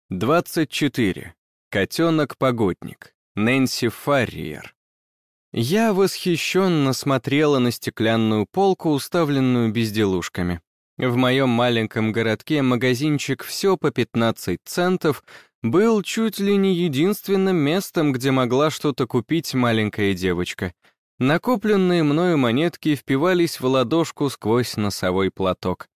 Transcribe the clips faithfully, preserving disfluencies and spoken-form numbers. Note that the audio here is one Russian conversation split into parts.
двадцать четыре. Котенок-погодник. Нэнси Фарриер. Я восхищенно смотрела на стеклянную полку, уставленную безделушками. В моем маленьком городке магазинчик «Все по пятнадцать центов» был чуть ли не единственным местом, где могла что-то купить маленькая девочка. Накопленные мною монетки впивались в ладошку сквозь носовой платок.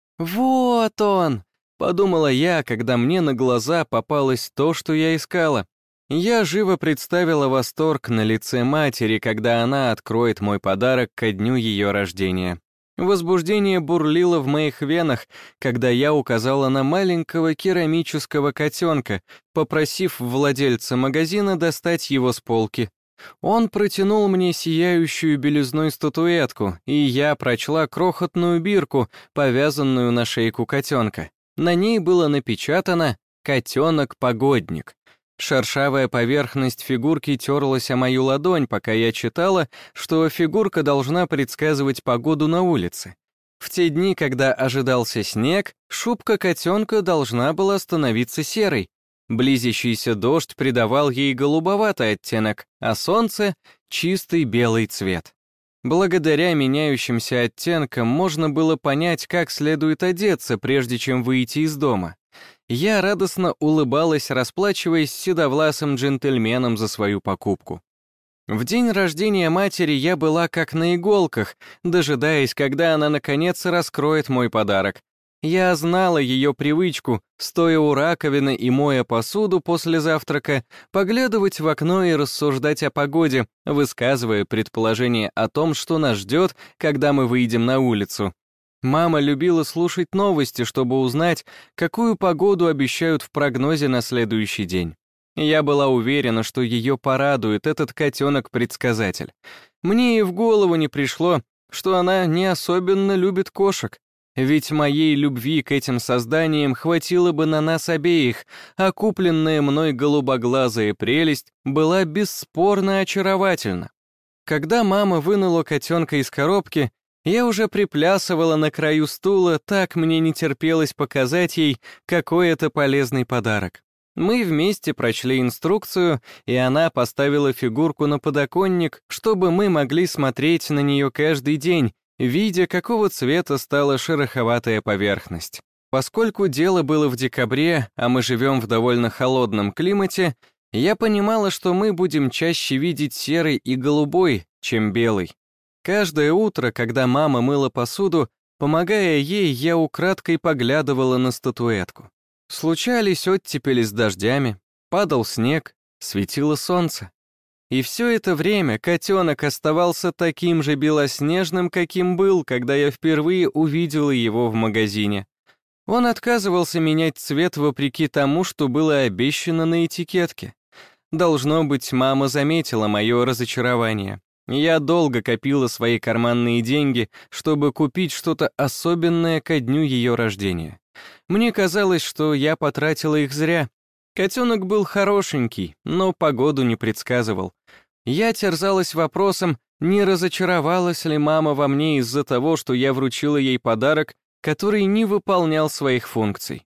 «Вот он!» — подумала я, когда мне на глаза попалось то, что я искала. Я живо представила восторг на лице матери, когда она откроет мой подарок ко дню ее рождения. Возбуждение бурлило в моих венах, когда я указала на маленького керамического котенка, попросив владельца магазина достать его с полки. Он протянул мне сияющую белизной статуэтку, и я прочла крохотную бирку, повязанную на шейку котенка. На ней было напечатано «Котенок-погодник». Шершавая поверхность фигурки терлась о мою ладонь, пока я читала, что фигурка должна предсказывать погоду на улице. В те дни, когда ожидался снег, шубка котенка должна была становиться серой. Близящийся дождь придавал ей голубоватый оттенок, а солнце — чистый белый цвет. Благодаря меняющимся оттенкам можно было понять, как следует одеться, прежде чем выйти из дома. Я радостно улыбалась, расплачиваясь с седовласым джентльменом за свою покупку. В день рождения матери я была как на иголках, дожидаясь, когда она наконец раскроет мой подарок. Я знала ее привычку, стоя у раковины и моя посуду после завтрака, поглядывать в окно и рассуждать о погоде, высказывая предположение о том, что нас ждет, когда мы выйдем на улицу. Мама любила слушать новости, чтобы узнать, какую погоду обещают в прогнозе на следующий день. Я была уверена, что ее порадует этот котенок-предсказатель. Мне и в голову не пришло, что она не особенно любит кошек. Ведь моей любви к этим созданиям хватило бы на нас обеих, а купленная мной голубоглазая прелесть была бесспорно очаровательна. Когда мама вынула котенка из коробки, я уже приплясывала на краю стула, так мне не терпелось показать ей, какой это полезный подарок. Мы вместе прочли инструкцию, и она поставила фигурку на подоконник, чтобы мы могли смотреть на нее каждый день, видя, какого цвета стала шероховатая поверхность. Поскольку дело было в декабре, а мы живем в довольно холодном климате, я понимала, что мы будем чаще видеть серый и голубой, чем белый. Каждое утро, когда мама мыла посуду, помогая ей, я украдкой поглядывала на статуэтку. Случались оттепели с дождями, падал снег, светило солнце. И все это время котенок оставался таким же белоснежным, каким был, когда я впервые увидела его в магазине. Он отказывался менять цвет вопреки тому, что было обещано на этикетке. Должно быть, мама заметила мое разочарование. Я долго копила свои карманные деньги, чтобы купить что-то особенное ко дню ее рождения. Мне казалось, что я потратила их зря. Котенок был хорошенький, но погоду не предсказывал. Я терзалась вопросом, не разочаровалась ли мама во мне из-за того, что я вручила ей подарок, который не выполнял своих функций.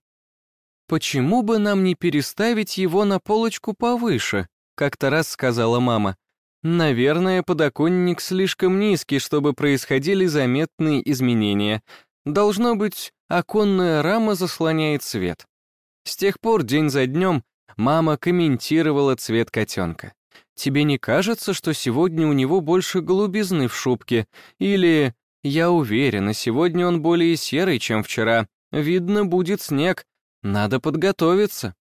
«Почему бы нам не переставить его на полочку повыше?» — как-то раз сказала мама. «Наверное, подоконник слишком низкий, чтобы происходили заметные изменения. Должно быть, оконная рама заслоняет свет». С тех пор день за днем мама комментировала цвет котенка. «Тебе не кажется, что сегодня у него больше голубизны в шубке?» Или «Я уверена, сегодня он более серый, чем вчера. Видно, будет снег. Надо подготовиться».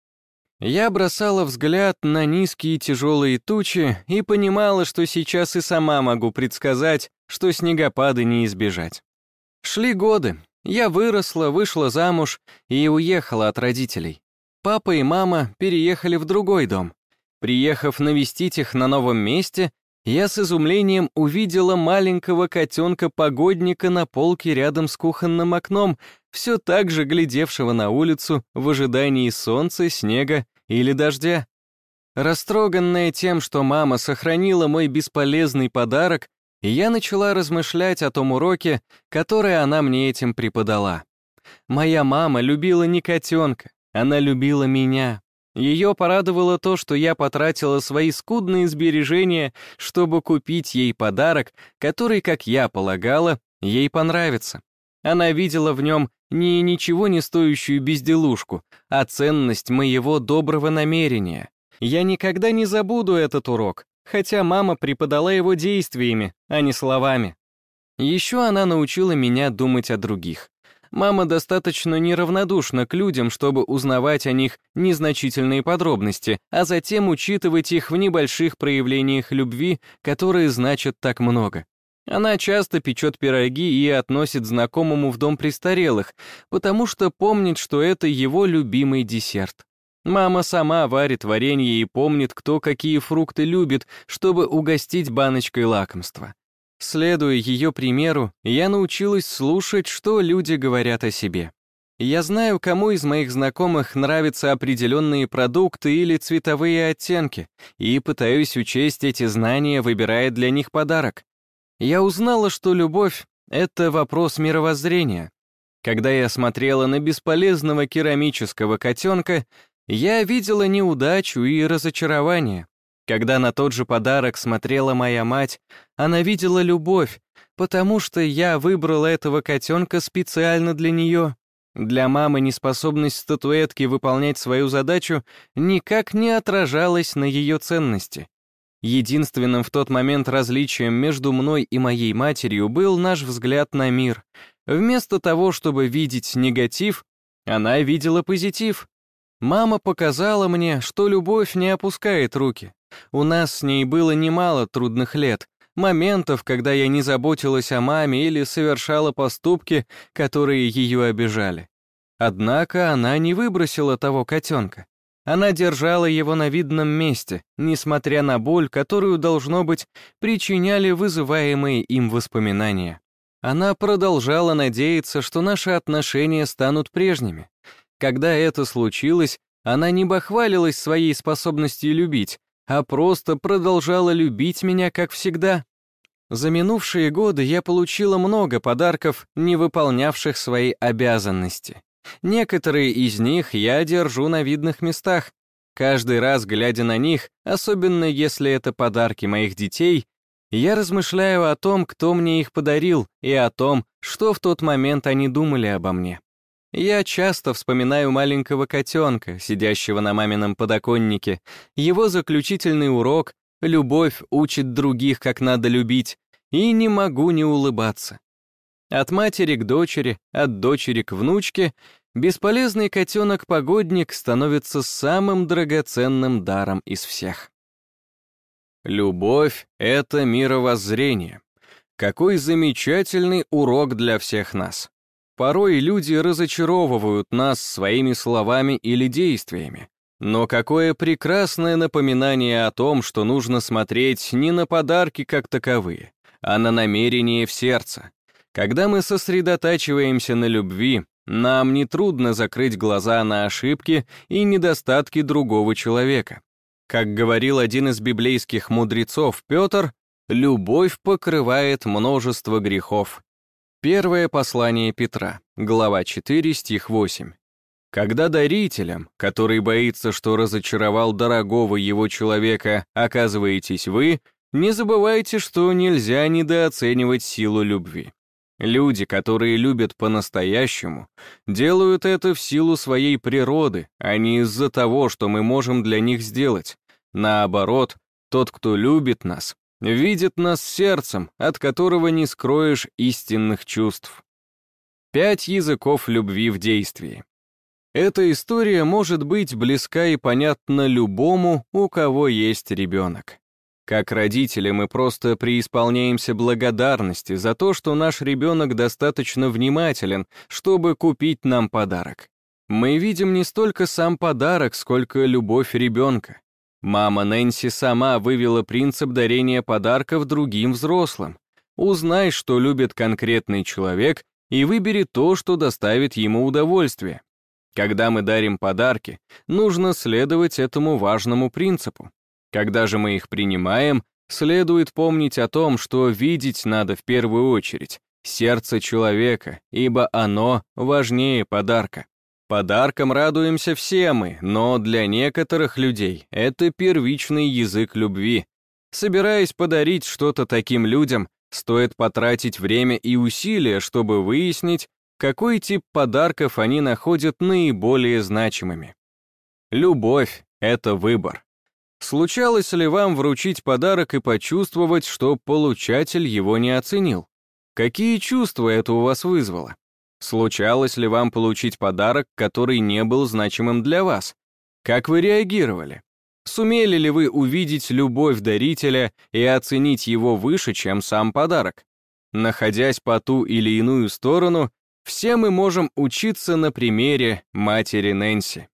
Я бросала взгляд на низкие тяжелые тучи и понимала, что сейчас и сама могу предсказать, что снегопада не избежать. Шли годы. Я выросла, вышла замуж и уехала от родителей. Папа и мама переехали в другой дом. Приехав навестить их на новом месте, я с изумлением увидела маленького котенка-погодника на полке рядом с кухонным окном, все так же глядевшего на улицу в ожидании солнца, снега или дождя. Растроганная тем, что мама сохранила мой бесполезный подарок, я начала размышлять о том уроке, который она мне этим преподала. Моя мама любила не котенка, Она любила меня. Ее порадовало то, что я потратила свои скудные сбережения, чтобы купить ей подарок, который, как я полагала, ей понравится. Она видела в нем не ничего не стоящую безделушку, а ценность моего доброго намерения. Я никогда не забуду этот урок, хотя мама преподала его действиями, а не словами. Еще она научила меня думать о других. Мама достаточно неравнодушна к людям, чтобы узнавать о них незначительные подробности, а затем учитывать их в небольших проявлениях любви, которые значат так много. Она часто печет пироги и относит знакомому в дом престарелых, потому что помнит, что это его любимый десерт. Мама сама варит варенье и помнит, кто какие фрукты любит, чтобы угостить баночкой лакомства. Следуя ее примеру, я научилась слушать, что люди говорят о себе. Я знаю, кому из моих знакомых нравятся определенные продукты или цветовые оттенки, и пытаюсь учесть эти знания, выбирая для них подарок. Я узнала, что любовь — это вопрос мировоззрения. Когда я смотрела на бесполезного керамического котенка, я видела неудачу и разочарование. Когда на тот же подарок смотрела моя мать, она видела любовь, потому что я выбрала этого котенка специально для нее. Для мамы неспособность статуэтки выполнять свою задачу никак не отражалась на ее ценности. Единственным в тот момент различием между мной и моей матерью был наш взгляд на мир. Вместо того, чтобы видеть негатив, она видела позитив. Мама показала мне, что любовь не опускает руки. У нас с ней было немало трудных лет, моментов, когда я не заботилась о маме или совершала поступки, которые ее обижали. Однако она не выбросила того котенка. Она держала его на видном месте, несмотря на боль, которую, должно быть, причиняли вызываемые им воспоминания. Она продолжала надеяться, что наши отношения станут прежними. Когда это случилось, она не бахвалилась своей способностью любить, а просто продолжала любить меня, как всегда. За минувшие годы я получила много подарков, не выполнявших свои обязанности. Некоторые из них я держу на видных местах. Каждый раз, глядя на них, особенно если это подарки моих детей, я размышляю о том, кто мне их подарил, и о том, что в тот момент они думали обо мне. Я часто вспоминаю маленького котенка, сидящего на мамином подоконнике, его заключительный урок «Любовь учит других, как надо любить», и не могу не улыбаться. От матери к дочери, от дочери к внучке бесполезный котенок-погодник становится самым драгоценным даром из всех. Любовь — это мировоззрение. Какой замечательный урок для всех нас. Порой люди разочаровывают нас своими словами или действиями. Но какое прекрасное напоминание о том, что нужно смотреть не на подарки как таковые, а на намерение в сердце. Когда мы сосредотачиваемся на любви, нам нетрудно закрыть глаза на ошибки и недостатки другого человека. Как говорил один из библейских мудрецов Петр, «Любовь покрывает множество грехов». Первое послание Петра, глава четыре, стих восемь. Когда дарителем, который боится, что разочаровал дорогого его человека, оказываетесь вы, не забывайте, что нельзя недооценивать силу любви. Люди, которые любят по-настоящему, делают это в силу своей природы, а не из-за того, что мы можем для них сделать. Наоборот, тот, кто любит нас, видит нас сердцем, от которого не скроешь истинных чувств. Пять языков любви в действии. Эта история может быть близка и понятна любому, у кого есть ребенок. Как родители мы просто преисполняемся благодарности за то, что наш ребенок достаточно внимателен, чтобы купить нам подарок. Мы видим не столько сам подарок, сколько любовь ребенка. Мама Нэнси сама вывела принцип дарения подарков другим взрослым. Узнай, что любит конкретный человек, и выбери то, что доставит ему удовольствие. Когда мы дарим подарки, нужно следовать этому важному принципу. Когда же мы их принимаем, следует помнить о том, что видеть надо в первую очередь сердце человека, ибо оно важнее подарка. Подаркам радуемся все мы, но для некоторых людей это первичный язык любви. Собираясь подарить что-то таким людям, стоит потратить время и усилия, чтобы выяснить, какой тип подарков они находят наиболее значимыми. Любовь — это выбор. Случалось ли вам вручить подарок и почувствовать, что получатель его не оценил? Какие чувства это у вас вызвало? Случалось ли вам получить подарок, который не был значимым для вас? Как вы реагировали? Сумели ли вы увидеть любовь дарителя и оценить его выше, чем сам подарок? Находясь по ту или иную сторону, все мы можем учиться на примере матери Нэнси.